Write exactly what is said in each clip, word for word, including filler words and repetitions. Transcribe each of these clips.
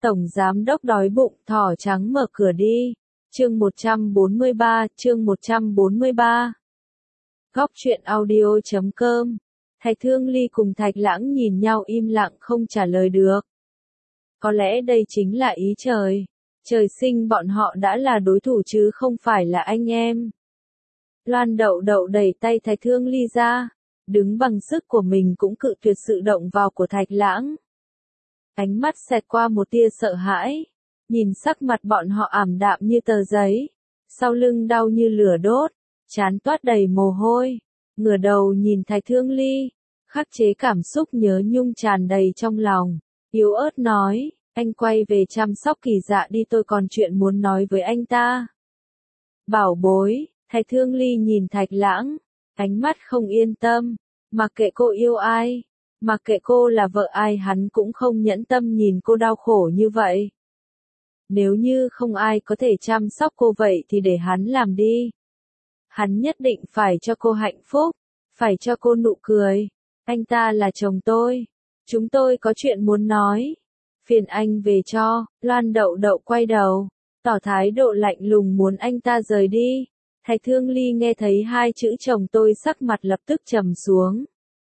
Tổng giám đốc đói bụng, thỏ trắng mở cửa đi. Chương một trăm bốn mươi ba, chương một trăm bốn mươi ba. Góc truyện audio chấm com. Thạch Thương Ly cùng Thạch Lãng nhìn nhau im lặng không trả lời được. Có lẽ đây chính là ý trời. Trời sinh bọn họ đã là đối thủ chứ không phải là anh em. Loan Đậu Đậu đẩy tay Thạch Thương Ly ra, đứng bằng sức của mình cũng cự tuyệt sự động vào của Thạch Lãng. Ánh mắt xẹt qua một tia sợ hãi, nhìn sắc mặt bọn họ ảm đạm như tờ giấy, sau lưng đau như lửa đốt, trán toát đầy mồ hôi, ngửa đầu nhìn Thạch Thương Ly, khắc chế cảm xúc nhớ nhung tràn đầy trong lòng, yếu ớt nói, anh quay về chăm sóc Kỳ Dạ đi, tôi còn chuyện muốn nói với anh ta. Bảo bối, Thạch Thương Ly nhìn Thạch Lãng, ánh mắt không yên tâm, mặc kệ cô yêu ai, mặc kệ cô là vợ ai hắn cũng không nhẫn tâm nhìn cô đau khổ như vậy. Nếu như không ai có thể chăm sóc cô vậy thì để hắn làm đi. Hắn nhất định phải cho cô hạnh phúc, phải cho cô nụ cười. Anh ta là chồng tôi. Chúng tôi có chuyện muốn nói. Phiền anh về cho. Loan Đậu Đậu quay đầu, tỏ thái độ lạnh lùng muốn anh ta rời đi. Thạch Thương Ly nghe thấy hai chữ chồng tôi sắc mặt lập tức trầm xuống.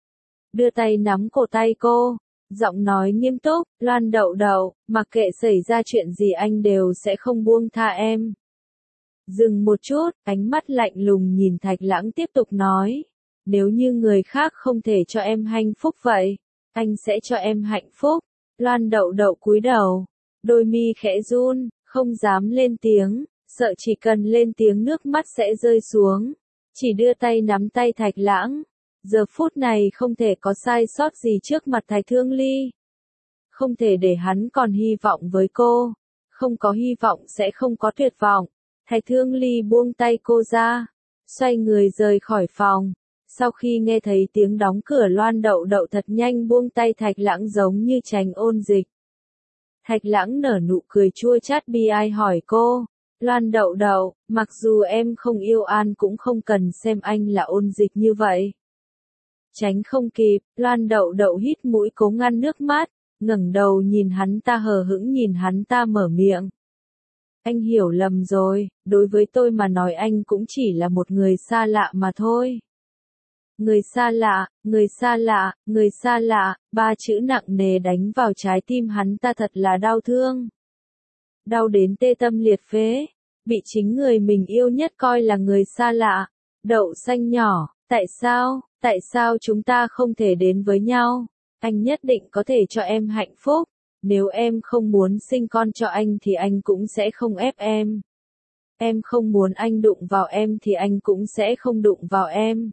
Đưa tay nắm cổ tay cô, giọng nói nghiêm túc, Loan Đậu Đậu, mặc kệ xảy ra chuyện gì anh đều sẽ không buông tha em. Dừng một chút, ánh mắt lạnh lùng nhìn Thạch Lãng tiếp tục nói, nếu như người khác không thể cho em hạnh phúc vậy, anh sẽ cho em hạnh phúc. Loan Đậu Đậu cúi đầu, đôi mi khẽ run, không dám lên tiếng, sợ chỉ cần lên tiếng nước mắt sẽ rơi xuống, chỉ đưa tay nắm tay Thạch Lãng. Giờ phút này không thể có sai sót gì trước mặt Thạch Thương Ly. Không thể để hắn còn hy vọng với cô. Không có hy vọng sẽ không có tuyệt vọng. Thạch Thương Ly buông tay cô ra, xoay người rời khỏi phòng. Sau khi nghe thấy tiếng đóng cửa, Loan Đậu Đậu thật nhanh buông tay Thạch Lãng giống như tránh ôn dịch. Thạch Lãng nở nụ cười chua chát bi ai hỏi cô, Loan Đậu Đậu, mặc dù em không yêu An cũng không cần xem anh là ôn dịch như vậy. Tránh không kịp, Loan Đậu Đậu hít mũi cố ngăn nước mắt, ngẩng đầu nhìn hắn ta hờ hững nhìn hắn ta mở miệng. Anh hiểu lầm rồi, đối với tôi mà nói anh cũng chỉ là một người xa lạ mà thôi. Người xa lạ, người xa lạ, người xa lạ, ba chữ nặng nề đánh vào trái tim hắn ta thật là đau thương. Đau đến tê tâm liệt phế, bị chính người mình yêu nhất coi là người xa lạ. Đậu xanh nhỏ, tại sao, tại sao chúng ta không thể đến với nhau? Anh nhất định có thể cho em hạnh phúc. Nếu em không muốn sinh con cho anh thì anh cũng sẽ không ép em. Em không muốn anh đụng vào em thì anh cũng sẽ không đụng vào em.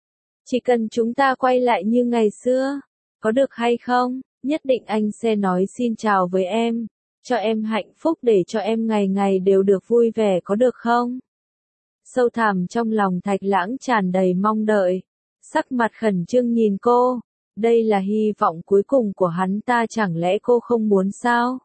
Chỉ cần chúng ta quay lại như ngày xưa, có được hay không? Nhất định anh sẽ nói xin chào với em, cho em hạnh phúc để cho em ngày ngày đều được vui vẻ, có được không? Sâu thẳm trong lòng Thạch Lãng tràn đầy mong đợi, sắc mặt khẩn trương nhìn cô, đây là hy vọng cuối cùng của hắn ta, chẳng lẽ cô không muốn sao?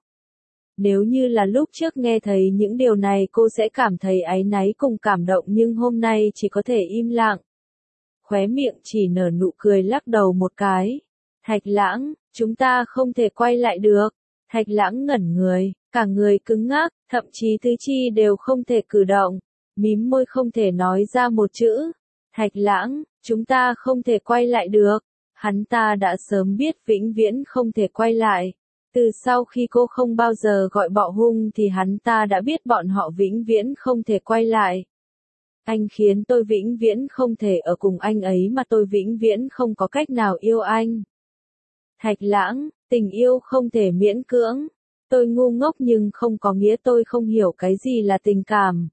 Nếu như là lúc trước nghe thấy những điều này cô sẽ cảm thấy áy náy cùng cảm động, nhưng hôm nay chỉ có thể im lặng. Khóe miệng chỉ nở nụ cười lắc đầu một cái. Thạch Lãng, chúng ta không thể quay lại được. Thạch Lãng ngẩn người, cả người cứng ngắc, thậm chí tứ chi đều không thể cử động, mím môi không thể nói ra một chữ. Thạch Lãng, chúng ta không thể quay lại được. Hắn ta đã sớm biết vĩnh viễn không thể quay lại. Từ sau khi cô không bao giờ gọi bọ hung thì hắn ta đã biết bọn họ vĩnh viễn không thể quay lại. Anh khiến tôi vĩnh viễn không thể ở cùng anh ấy mà tôi vĩnh viễn không có cách nào yêu anh. Thạch Lãng, tình yêu không thể miễn cưỡng. Tôi ngu ngốc nhưng không có nghĩa tôi không hiểu cái gì là tình cảm.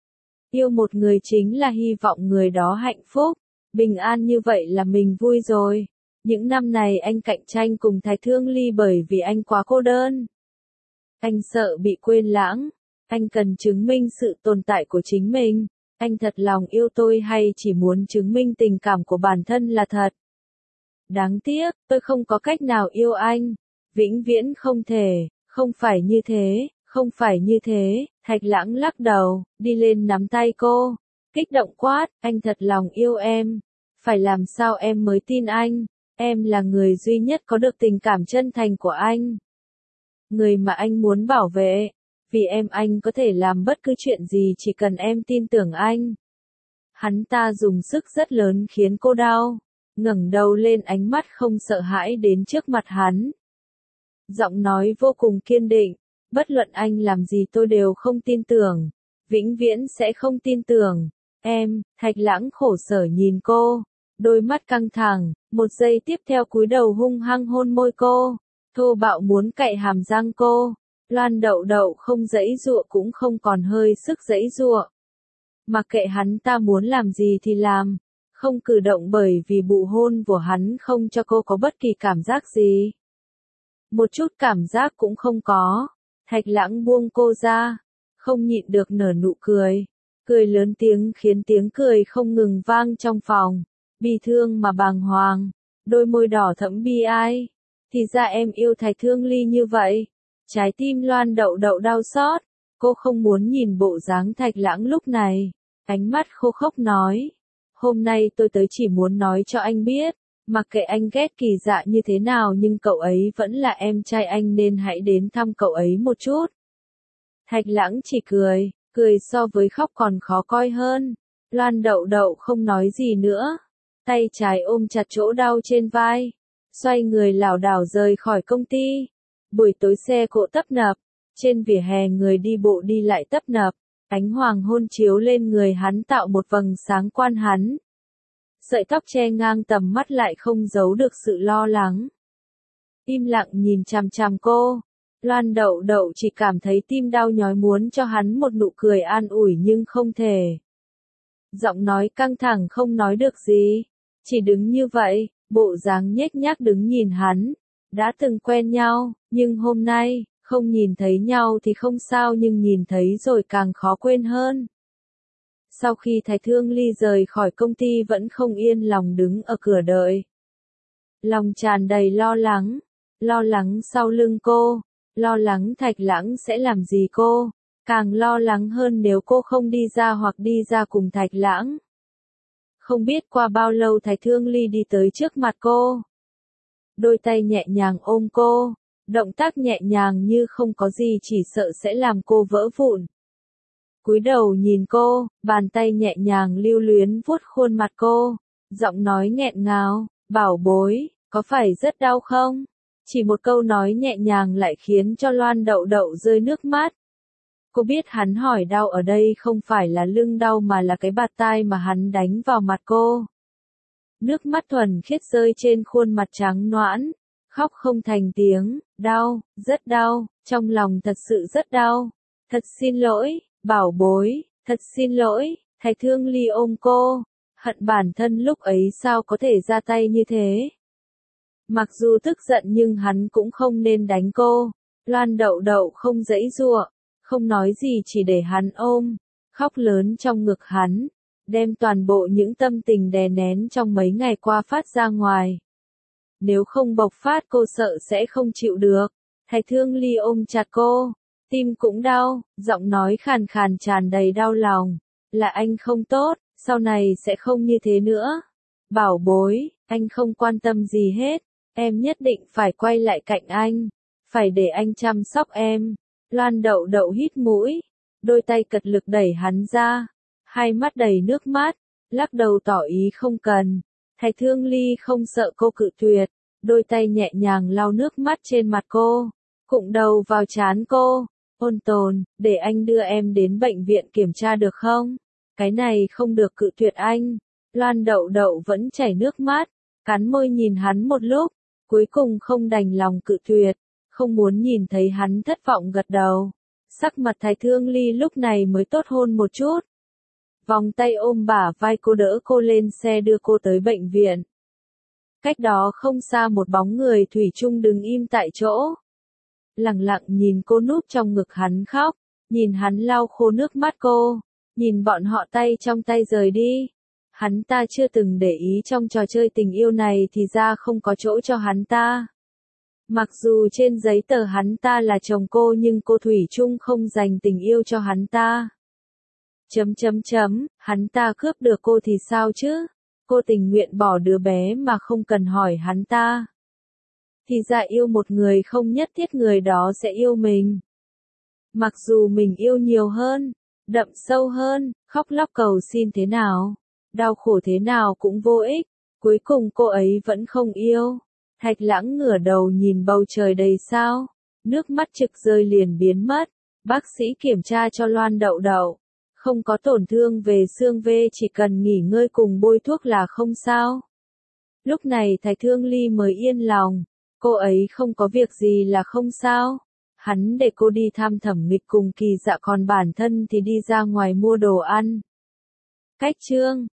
Yêu một người chính là hy vọng người đó hạnh phúc, bình an, như vậy là mình vui rồi. Những năm này anh cạnh tranh cùng Thạch Thương Ly bởi vì anh quá cô đơn. Anh sợ bị quên lãng. Anh cần chứng minh sự tồn tại của chính mình. Anh thật lòng yêu tôi hay chỉ muốn chứng minh tình cảm của bản thân là thật? Đáng tiếc, tôi không có cách nào yêu anh. Vĩnh viễn không thể, không phải như thế, không phải như thế. Thạch Lãng lắc đầu, đi lên nắm tay cô, kích động quát, anh thật lòng yêu em. Phải làm sao em mới tin anh? Em là người duy nhất có được tình cảm chân thành của anh. người mà anh muốn bảo vệ. Vì em anh có thể làm bất cứ chuyện gì chỉ cần em tin tưởng anh. Hắn ta dùng sức rất lớn khiến cô đau, ngẩng đầu lên ánh mắt không sợ hãi đến trước mặt hắn. Giọng nói vô cùng kiên định, bất luận anh làm gì tôi đều không tin tưởng, vĩnh viễn sẽ không tin tưởng. Em, Thạch Lãng khổ sở nhìn cô, đôi mắt căng thẳng, một giây tiếp theo cúi đầu hung hăng hôn môi cô, thô bạo muốn cạy hàm răng cô. Loan Đậu Đậu không giãy giụa cũng không còn hơi sức giãy giụa. Mặc kệ hắn ta muốn làm gì thì làm, không cử động bởi vì bụ hôn của hắn không cho cô có bất kỳ cảm giác gì. Một chút cảm giác cũng không có. Thạch Lãng buông cô ra, không nhịn được nở nụ cười, cười lớn tiếng khiến tiếng cười không ngừng vang trong phòng, bi thương mà bàng hoàng, đôi môi đỏ thẫm bi ai. Thì ra em yêu Thạch Thương Ly như vậy. Trái tim Loan Đậu Đậu đau xót, cô không muốn nhìn bộ dáng Thạch Lãng lúc này, ánh mắt khô khốc nói, hôm nay tôi tới chỉ muốn nói cho anh biết, mặc kệ anh ghét Kỳ Dạ như thế nào nhưng cậu ấy vẫn là em trai anh nên hãy đến thăm cậu ấy một chút. Thạch Lãng chỉ cười, cười so với khóc còn khó coi hơn. Loan Đậu Đậu không nói gì nữa, tay trái ôm chặt chỗ đau trên vai, xoay người lảo đảo rời khỏi công ty. Buổi tối xe cộ tấp nập, trên vỉa hè người đi bộ đi lại tấp nập, ánh hoàng hôn chiếu lên người hắn tạo một vầng sáng quan hắn. Sợi tóc che ngang tầm mắt lại không giấu được sự lo lắng. Im lặng nhìn chằm chằm cô, Loan Đậu Đậu chỉ cảm thấy tim đau nhói muốn cho hắn một nụ cười an ủi nhưng không thể. Giọng nói căng thẳng không nói được gì, chỉ đứng như vậy, bộ dáng nhếch nhác đứng nhìn hắn. Đã từng quen nhau, nhưng hôm nay, không nhìn thấy nhau thì không sao nhưng nhìn thấy rồi càng khó quên hơn. Sau khi Thạch Thương Ly rời khỏi công ty vẫn không yên lòng đứng ở cửa đợi. Lòng tràn đầy lo lắng, lo lắng sau lưng cô, lo lắng Thạch Lãng sẽ làm gì cô, càng lo lắng hơn nếu cô không đi ra hoặc đi ra cùng Thạch Lãng. Không biết qua bao lâu Thạch Thương Ly đi tới trước mặt cô. Đôi tay nhẹ nhàng ôm cô, động tác nhẹ nhàng như không có gì chỉ sợ sẽ làm cô vỡ vụn. Cúi đầu nhìn cô, bàn tay nhẹ nhàng lưu luyến vuốt khuôn mặt cô, giọng nói nghẹn ngào, bảo bối, có phải rất đau không? Chỉ một câu nói nhẹ nhàng lại khiến cho Loan Đậu Đậu rơi nước mắt. Cô biết hắn hỏi đau ở đây không phải là lưng đau mà là cái bạt tai mà hắn đánh vào mặt cô. Nước mắt thuần khiết rơi trên khuôn mặt trắng nõn, khóc không thành tiếng, đau, rất đau, trong lòng thật sự rất đau. Thật xin lỗi, bảo bối, thật xin lỗi. Thạch Thương Ly ôm cô, hận bản thân lúc ấy sao có thể ra tay như thế. Mặc dù tức giận nhưng hắn cũng không nên đánh cô. Loan Đậu Đậu không giãy giụa, không nói gì chỉ để hắn ôm, khóc lớn trong ngực hắn, đem toàn bộ những tâm tình đè nén trong mấy ngày qua phát ra ngoài. Nếu không bộc phát cô sợ sẽ không chịu được. Thạch Thương Ly ôm chặt cô, tim cũng đau, giọng nói khàn khàn tràn đầy đau lòng, là anh không tốt, sau này sẽ không như thế nữa. Bảo bối, anh không quan tâm gì hết, em nhất định phải quay lại cạnh anh, phải để anh chăm sóc em. Loan Đậu Đậu hít mũi, đôi tay cật lực đẩy hắn ra, hai mắt đầy nước mắt, lắc đầu tỏ ý không cần. Thạch Thương Ly không sợ cô cự tuyệt, đôi tay nhẹ nhàng lau nước mắt trên mặt cô, cụng đầu vào trán cô, ôn tồn, để anh đưa em đến bệnh viện kiểm tra được không? Cái này không được cự tuyệt anh. Loan Đậu Đậu vẫn chảy nước mắt, cắn môi nhìn hắn một lúc, cuối cùng không đành lòng cự tuyệt, không muốn nhìn thấy hắn thất vọng gật đầu. Sắc mặt Thạch Thương Ly lúc này mới tốt hôn một chút. Vòng tay ôm bả vai cô đỡ cô lên xe đưa cô tới bệnh viện. Cách đó không xa một bóng người thủy chung đứng im tại chỗ. Lặng lặng nhìn cô núp trong ngực hắn khóc, nhìn hắn lau khô nước mắt cô, nhìn bọn họ tay trong tay rời đi. Hắn ta chưa từng để ý trong trò chơi tình yêu này thì ra không có chỗ cho hắn ta. Mặc dù trên giấy tờ hắn ta là chồng cô nhưng cô thủy chung không dành tình yêu cho hắn ta. Chấm chấm chấm, hắn ta cướp được cô thì sao chứ? Cô tình nguyện bỏ đứa bé mà không cần hỏi hắn ta. thì ra yêu một người không nhất thiết người đó sẽ yêu mình. Mặc dù mình yêu nhiều hơn, đậm sâu hơn, khóc lóc cầu xin thế nào, đau khổ thế nào cũng vô ích, cuối cùng cô ấy vẫn không yêu. Thạch Lãng ngửa đầu nhìn bầu trời đầy sao, nước mắt trực rơi liền biến mất. Bác sĩ kiểm tra cho Loan Đậu Đậu, không có tổn thương về xương vê, chỉ cần nghỉ ngơi cùng bôi thuốc là không sao. Lúc này Thạch Thương Ly mới yên lòng, cô ấy không có việc gì là không sao. Hắn để cô đi thăm Thẩm Nghịch cùng Kỳ Dạ, còn bản thân thì đi ra ngoài mua đồ ăn. Cách chương